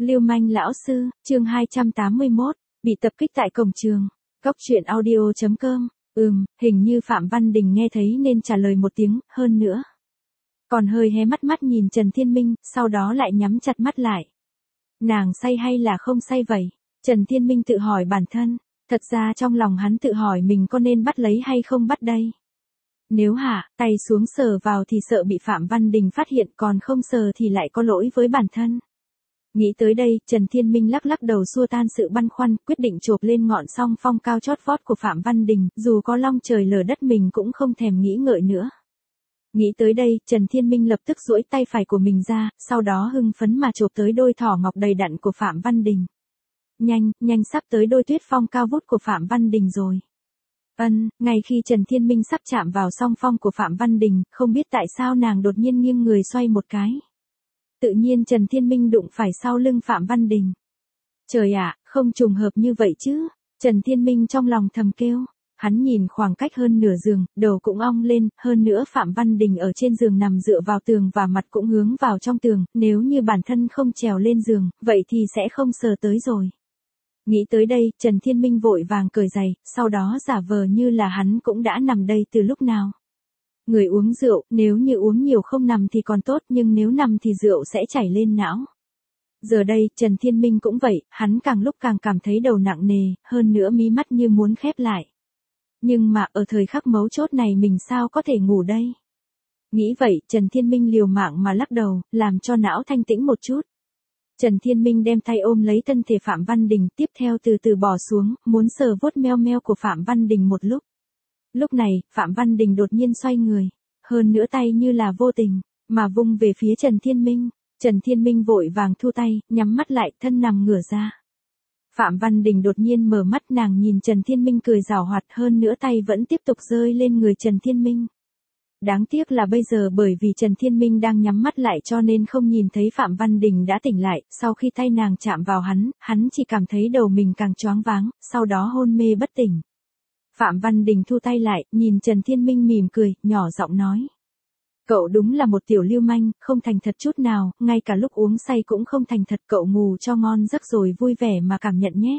Lưu manh lão sư, chương 281, bị tập kích tại cổng trường. Cốc truyện audio.com. Hình như Phạm Văn Đình nghe thấy nên trả lời một tiếng, hơn nữa. Còn hơi hé mắt nhìn Trần Thiên Minh, sau đó lại nhắm chặt mắt lại. Nàng say hay là không say vậy? Trần Thiên Minh tự hỏi bản thân, thật ra trong lòng hắn tự hỏi mình có nên bắt lấy hay không bắt đây. Nếu hạ tay xuống sờ vào thì sợ bị Phạm Văn Đình phát hiện, còn không sờ thì lại có lỗi với bản thân. Nghĩ tới đây, Trần Thiên Minh lắc đầu xua tan sự băn khoăn, quyết định chộp lên ngọn song phong cao chót vót của Phạm Văn Đình, dù có long trời lở đất mình cũng không thèm nghĩ ngợi nữa. Nghĩ tới đây, Trần Thiên Minh lập tức duỗi tay phải của mình ra, sau đó hưng phấn mà chộp tới đôi thỏ ngọc đầy đặn của Phạm Văn Đình. Nhanh sắp tới đôi tuyết phong cao vút của Phạm Văn Đình rồi. Ngay khi Trần Thiên Minh sắp chạm vào song phong của Phạm Văn Đình, không biết tại sao nàng đột nhiên nghiêng người xoay một cái. Tự nhiên Trần Thiên Minh đụng phải sau lưng Phạm Văn Đình. Trời ạ, không trùng hợp như vậy chứ, Trần Thiên Minh trong lòng thầm kêu. Hắn nhìn khoảng cách hơn nửa giường, đầu cũng ong lên, hơn nữa Phạm Văn Đình ở trên giường nằm dựa vào tường và mặt cũng hướng vào trong tường, nếu như bản thân không trèo lên giường, vậy thì sẽ không sờ tới rồi. Nghĩ tới đây, Trần Thiên Minh vội vàng cởi giày, sau đó giả vờ như là hắn cũng đã nằm đây từ lúc nào. Người uống rượu, nếu như uống nhiều không nằm thì còn tốt, nhưng nếu nằm thì rượu sẽ chảy lên não. Giờ đây, Trần Thiên Minh cũng vậy, hắn càng lúc càng cảm thấy đầu nặng nề, hơn nữa mí mắt như muốn khép lại. Nhưng mà ở thời khắc mấu chốt này mình sao có thể ngủ đây? Nghĩ vậy, Trần Thiên Minh liều mạng mà lắc đầu, làm cho não thanh tĩnh một chút. Trần Thiên Minh đem tay ôm lấy thân thể Phạm Văn Đình, tiếp theo từ từ bò xuống, muốn sờ vuốt meo meo của Phạm Văn Đình một lúc. Lúc này, Phạm Văn Đình đột nhiên xoay người, hơn nữa tay như là vô tình, mà vung về phía Trần Thiên Minh. Trần Thiên Minh vội vàng thu tay, nhắm mắt lại, thân nằm ngửa ra. Phạm Văn Đình đột nhiên mở mắt, nàng nhìn Trần Thiên Minh cười giảo hoạt, hơn nữa tay vẫn tiếp tục rơi lên người Trần Thiên Minh. Đáng tiếc là bây giờ bởi vì Trần Thiên Minh đang nhắm mắt lại cho nên không nhìn thấy Phạm Văn Đình đã tỉnh lại, sau khi tay nàng chạm vào hắn chỉ cảm thấy đầu mình càng choáng váng, sau đó hôn mê bất tỉnh. Phạm Văn Đình thu tay lại, nhìn Trần Thiên Minh mỉm cười, nhỏ giọng nói. Cậu đúng là một tiểu lưu manh, không thành thật chút nào, ngay cả lúc uống say cũng không thành thật, cậu ngủ cho ngon giấc rồi vui vẻ mà cảm nhận nhé.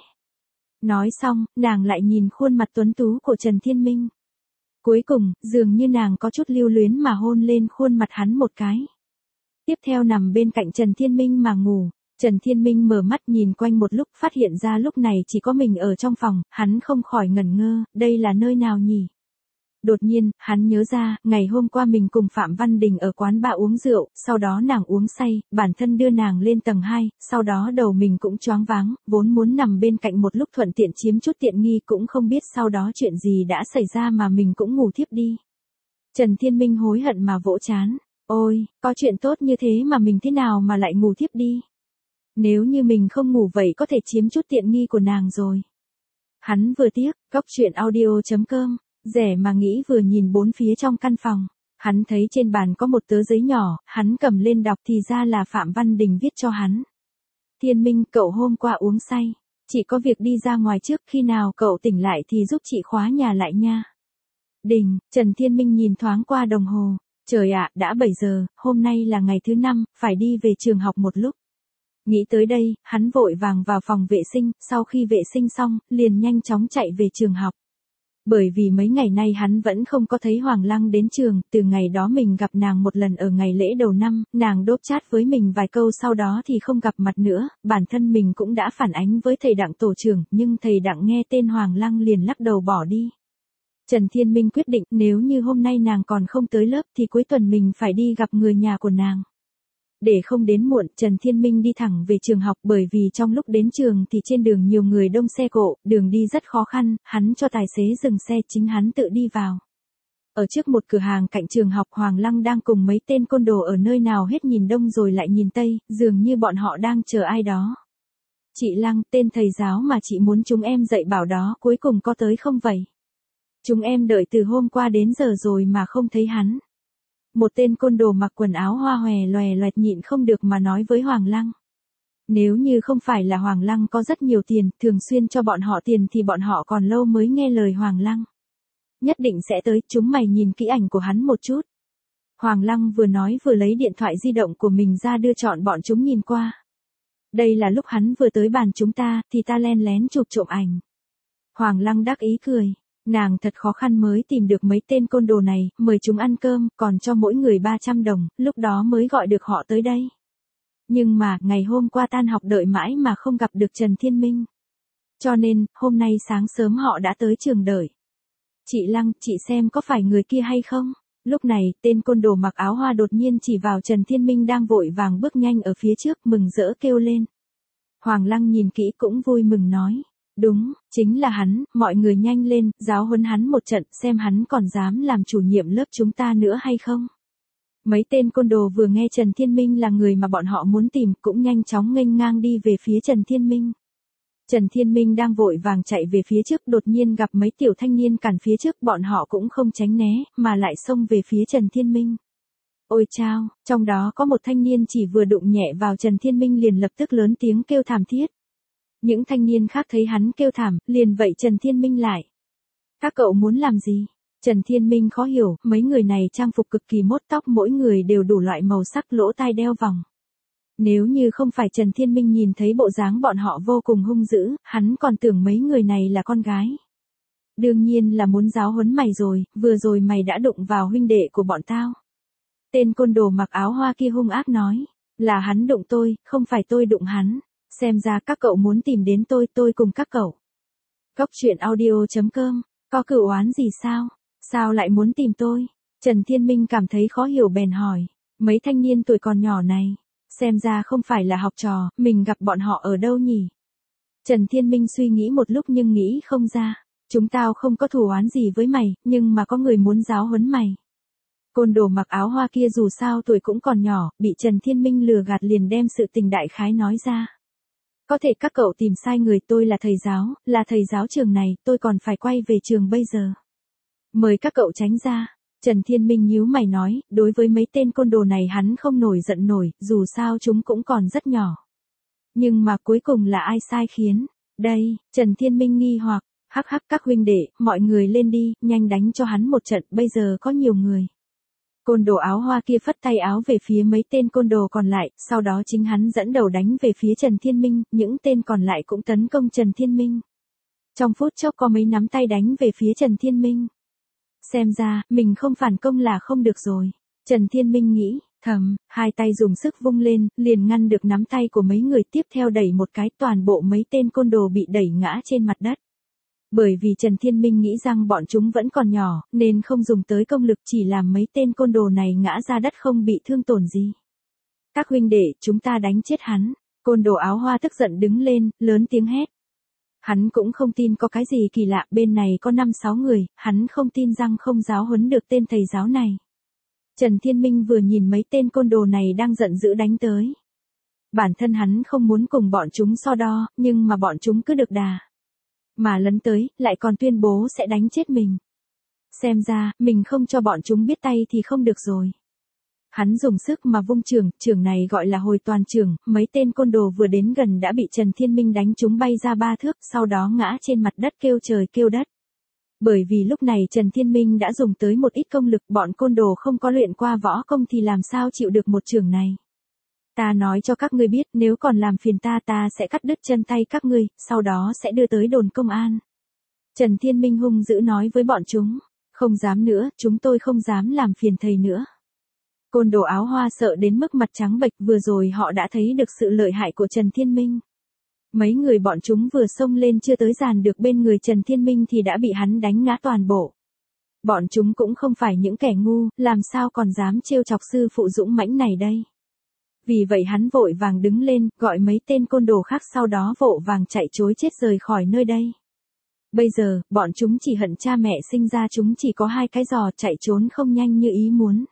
Nói xong, nàng lại nhìn khuôn mặt tuấn tú của Trần Thiên Minh. Cuối cùng, dường như nàng có chút lưu luyến mà hôn lên khuôn mặt hắn một cái. Tiếp theo nằm bên cạnh Trần Thiên Minh mà ngủ. Trần Thiên Minh mở mắt nhìn quanh một lúc, phát hiện ra lúc này chỉ có mình ở trong phòng, hắn không khỏi ngẩn ngơ, đây là nơi nào nhỉ? Đột nhiên, hắn nhớ ra, ngày hôm qua mình cùng Phạm Văn Đình ở quán bar uống rượu, sau đó nàng uống say, bản thân đưa nàng lên tầng 2, sau đó đầu mình cũng choáng váng, vốn muốn nằm bên cạnh một lúc thuận tiện chiếm chút tiện nghi, cũng không biết sau đó chuyện gì đã xảy ra mà mình cũng ngủ thiếp đi. Trần Thiên Minh hối hận mà vỗ trán, ôi, có chuyện tốt như thế mà mình thế nào mà lại ngủ thiếp đi. Nếu như mình không ngủ vậy có thể chiếm chút tiện nghi của nàng rồi. Hắn vừa tiếc, Cốc truyện audio.com. Rẻ mà nghĩ vừa nhìn bốn phía trong căn phòng. Hắn thấy trên bàn có một tờ giấy nhỏ, hắn cầm lên đọc thì ra là Phạm Văn Đình viết cho hắn. Thiên Minh, cậu hôm qua uống say. Chị có việc đi ra ngoài trước, khi nào cậu tỉnh lại thì giúp chị khóa nhà lại nha. Đình, Trần Thiên Minh nhìn thoáng qua đồng hồ. Trời ạ, đã 7 giờ, hôm nay là ngày thứ 5, phải đi về trường học một lúc. Nghĩ tới đây, hắn vội vàng vào phòng vệ sinh, sau khi vệ sinh xong, liền nhanh chóng chạy về trường học. Bởi vì mấy ngày nay hắn vẫn không có thấy Hoàng Lăng đến trường, từ ngày đó mình gặp nàng một lần ở ngày lễ đầu năm, nàng đốp chat với mình vài câu sau đó thì không gặp mặt nữa, bản thân mình cũng đã phản ánh với thầy Đặng tổ trưởng, nhưng thầy Đặng nghe tên Hoàng Lăng liền lắc đầu bỏ đi. Trần Thiên Minh quyết định nếu như hôm nay nàng còn không tới lớp thì cuối tuần mình phải đi gặp người nhà của nàng. Để không đến muộn, Trần Thiên Minh đi thẳng về trường học, bởi vì trong lúc đến trường thì trên đường nhiều người đông xe cộ, đường đi rất khó khăn, hắn cho tài xế dừng xe, chính hắn tự đi vào. Ở trước một cửa hàng cạnh trường học, Hoàng Lăng đang cùng mấy tên côn đồ ở nơi nào hết nhìn đông rồi lại nhìn tây, dường như bọn họ đang chờ ai đó. Chị Lăng, tên thầy giáo mà chị muốn chúng em dạy bảo đó, cuối cùng có tới không vậy? Chúng em đợi từ hôm qua đến giờ rồi mà không thấy hắn. Một tên côn đồ mặc quần áo hoa hòe loè loẹt nhịn không được mà nói với Hoàng Lăng. Nếu như không phải là Hoàng Lăng có rất nhiều tiền, thường xuyên cho bọn họ tiền thì bọn họ còn lâu mới nghe lời Hoàng Lăng. Nhất định sẽ tới, chúng mày nhìn kỹ ảnh của hắn một chút. Hoàng Lăng vừa nói vừa lấy điện thoại di động của mình ra đưa chọn bọn chúng nhìn qua. Đây là lúc hắn vừa tới bàn chúng ta, thì ta len lén chụp trộm ảnh. Hoàng Lăng đắc ý cười. Nàng thật khó khăn mới tìm được mấy tên côn đồ này, mời chúng ăn cơm, còn cho mỗi người 300 đồng, lúc đó mới gọi được họ tới đây. Nhưng mà, ngày hôm qua tan học đợi mãi mà không gặp được Trần Thiên Minh. Cho nên, hôm nay sáng sớm họ đã tới trường đợi. Chị Lăng, chị xem có phải người kia hay không? Lúc này, tên côn đồ mặc áo hoa đột nhiên chỉ vào Trần Thiên Minh đang vội vàng bước nhanh ở phía trước, mừng rỡ kêu lên. Hoàng Lăng nhìn kỹ cũng vui mừng nói. Đúng, chính là hắn, mọi người nhanh lên, giáo huấn hắn một trận, xem hắn còn dám làm chủ nhiệm lớp chúng ta nữa hay không. Mấy tên côn đồ vừa nghe Trần Thiên Minh là người mà bọn họ muốn tìm, cũng nhanh chóng nghênh ngang đi về phía Trần Thiên Minh. Trần Thiên Minh đang vội vàng chạy về phía trước, đột nhiên gặp mấy tiểu thanh niên cản phía trước, bọn họ cũng không tránh né, mà lại xông về phía Trần Thiên Minh. Ôi chao, trong đó có một thanh niên chỉ vừa đụng nhẹ vào Trần Thiên Minh liền lập tức lớn tiếng kêu thảm thiết. Những thanh niên khác thấy hắn kêu thảm, liền vẫy Trần Thiên Minh lại. Các cậu muốn làm gì? Trần Thiên Minh khó hiểu, mấy người này trang phục cực kỳ mốt tóc, mỗi người đều đủ loại màu sắc, lỗ tai đeo vòng. Nếu như không phải Trần Thiên Minh nhìn thấy bộ dáng bọn họ vô cùng hung dữ, hắn còn tưởng mấy người này là con gái. Đương nhiên là muốn giáo huấn mày rồi, vừa rồi mày đã đụng vào huynh đệ của bọn tao. Tên côn đồ mặc áo hoa kia hung ác nói, là hắn đụng tôi, không phải tôi đụng hắn. Xem ra các cậu muốn tìm đến tôi cùng các cậu. Góc truyện audio.com, có cửu oán gì sao? Sao lại muốn tìm tôi? Trần Thiên Minh cảm thấy khó hiểu bèn hỏi. Mấy thanh niên tuổi còn nhỏ này, xem ra không phải là học trò, mình gặp bọn họ ở đâu nhỉ? Trần Thiên Minh suy nghĩ một lúc nhưng nghĩ không ra. Chúng tao không có thù oán gì với mày, nhưng mà có người muốn giáo huấn mày. Côn đồ mặc áo hoa kia dù sao tuổi cũng còn nhỏ, bị Trần Thiên Minh lừa gạt liền đem sự tình đại khái nói ra. Có thể các cậu tìm sai người, tôi là thầy giáo trường này, tôi còn phải quay về trường bây giờ. Mời các cậu tránh ra. Trần Thiên Minh nhíu mày nói, đối với mấy tên côn đồ này hắn không nổi giận nổi, dù sao chúng cũng còn rất nhỏ. Nhưng mà cuối cùng là ai sai khiến? Đây, Trần Thiên Minh nghi hoặc, hắc hắc các huynh đệ, mọi người lên đi, nhanh đánh cho hắn một trận, bây giờ có nhiều người. Côn đồ áo hoa kia phất tay áo về phía mấy tên côn đồ còn lại, sau đó chính hắn dẫn đầu đánh về phía Trần Thiên Minh, những tên còn lại cũng tấn công Trần Thiên Minh. Trong phút chốc có mấy nắm tay đánh về phía Trần Thiên Minh. Xem ra, mình không phản công là không được rồi. Trần Thiên Minh nghĩ, thầm, hai tay dùng sức vung lên, liền ngăn được nắm tay của mấy người, tiếp theo đẩy một cái, toàn bộ mấy tên côn đồ bị đẩy ngã trên mặt đất. Bởi vì Trần Thiên Minh nghĩ rằng bọn chúng vẫn còn nhỏ, nên không dùng tới công lực, chỉ làm mấy tên côn đồ này ngã ra đất không bị thương tổn gì. Các huynh đệ, chúng ta đánh chết hắn. Côn đồ áo hoa tức giận đứng lên, lớn tiếng hét. Hắn cũng không tin có cái gì kỳ lạ, bên này có 5-6 người, hắn không tin rằng không giáo huấn được tên thầy giáo này. Trần Thiên Minh vừa nhìn mấy tên côn đồ này đang giận dữ đánh tới. Bản thân hắn không muốn cùng bọn chúng so đo, nhưng mà bọn chúng cứ được đà. Mà lấn tới, lại còn tuyên bố sẽ đánh chết mình. Xem ra, mình không cho bọn chúng biết tay thì không được rồi. Hắn dùng sức mà vung trường này gọi là hồi toàn trường, mấy tên côn đồ vừa đến gần đã bị Trần Thiên Minh đánh chúng bay ra 3 thước, sau đó ngã trên mặt đất kêu trời kêu đất. Bởi vì lúc này Trần Thiên Minh đã dùng tới một ít công lực, bọn côn đồ không có luyện qua võ công thì làm sao chịu được một trường này. Ta nói cho các ngươi biết, nếu còn làm phiền ta sẽ cắt đứt chân tay các ngươi, sau đó sẽ đưa tới đồn công an. Trần Thiên Minh hung dữ nói với bọn chúng, không dám nữa, chúng tôi không dám làm phiền thầy nữa. Côn đồ áo hoa sợ đến mức mặt trắng bệch, vừa rồi họ đã thấy được sự lợi hại của Trần Thiên Minh. Mấy người bọn chúng vừa xông lên chưa tới dàn được bên người Trần Thiên Minh thì đã bị hắn đánh ngã toàn bộ. Bọn chúng cũng không phải những kẻ ngu, làm sao còn dám trêu chọc sư phụ dũng mãnh này đây. Vì vậy hắn vội vàng đứng lên, gọi mấy tên côn đồ khác, sau đó vội vàng chạy trối chết rời khỏi nơi đây. Bây giờ, bọn chúng chỉ hận cha mẹ sinh ra chúng chỉ có 2 cái giò, chạy trốn không nhanh như ý muốn.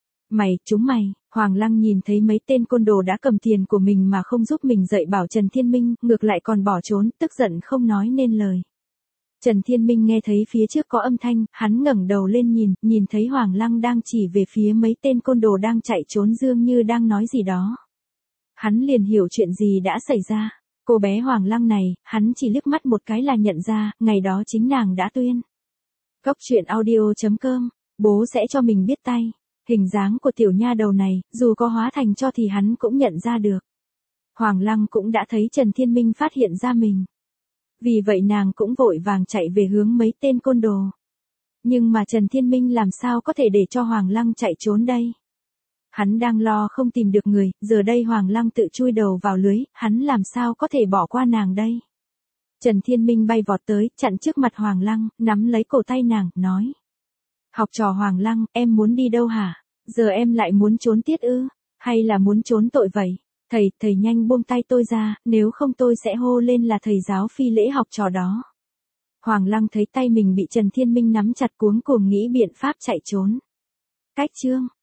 Mày, Hoàng Lăng nhìn thấy mấy tên côn đồ đã cầm tiền của mình mà không giúp mình dạy bảo Trần Thiên Minh, ngược lại còn bỏ trốn, tức giận không nói nên lời. Trần Thiên Minh nghe thấy phía trước có âm thanh, hắn ngẩng đầu lên nhìn thấy Hoàng Lăng đang chỉ về phía mấy tên côn đồ đang chạy trốn, dường như đang nói gì đó. Hắn liền hiểu chuyện gì đã xảy ra. Cô bé Hoàng Lăng này, hắn chỉ liếc mắt một cái là nhận ra, ngày đó chính nàng đã tuyên. Góc truyện audio.com, bố sẽ cho mình biết tay. Hình dáng của tiểu nha đầu này, dù có hóa thành cho thì hắn cũng nhận ra được. Hoàng Lăng cũng đã thấy Trần Thiên Minh phát hiện ra mình. Vì vậy nàng cũng vội vàng chạy về hướng mấy tên côn đồ. Nhưng mà Trần Thiên Minh làm sao có thể để cho Hoàng Lăng chạy trốn đây? Hắn đang lo không tìm được người, giờ đây Hoàng Lăng tự chui đầu vào lưới, hắn làm sao có thể bỏ qua nàng đây? Trần Thiên Minh bay vọt tới, chặn trước mặt Hoàng Lăng, nắm lấy cổ tay nàng, nói. Học trò Hoàng Lăng, em muốn đi đâu hả? Giờ em lại muốn trốn tiết ư? Hay là muốn trốn tội vậy? Thầy nhanh buông tay tôi ra, nếu không tôi sẽ hô lên là thầy giáo phi lễ học trò đó. Hoàng Lăng thấy tay mình bị Trần Thiên Minh nắm chặt cuống cuồng nghĩ biện pháp chạy trốn. Cách chương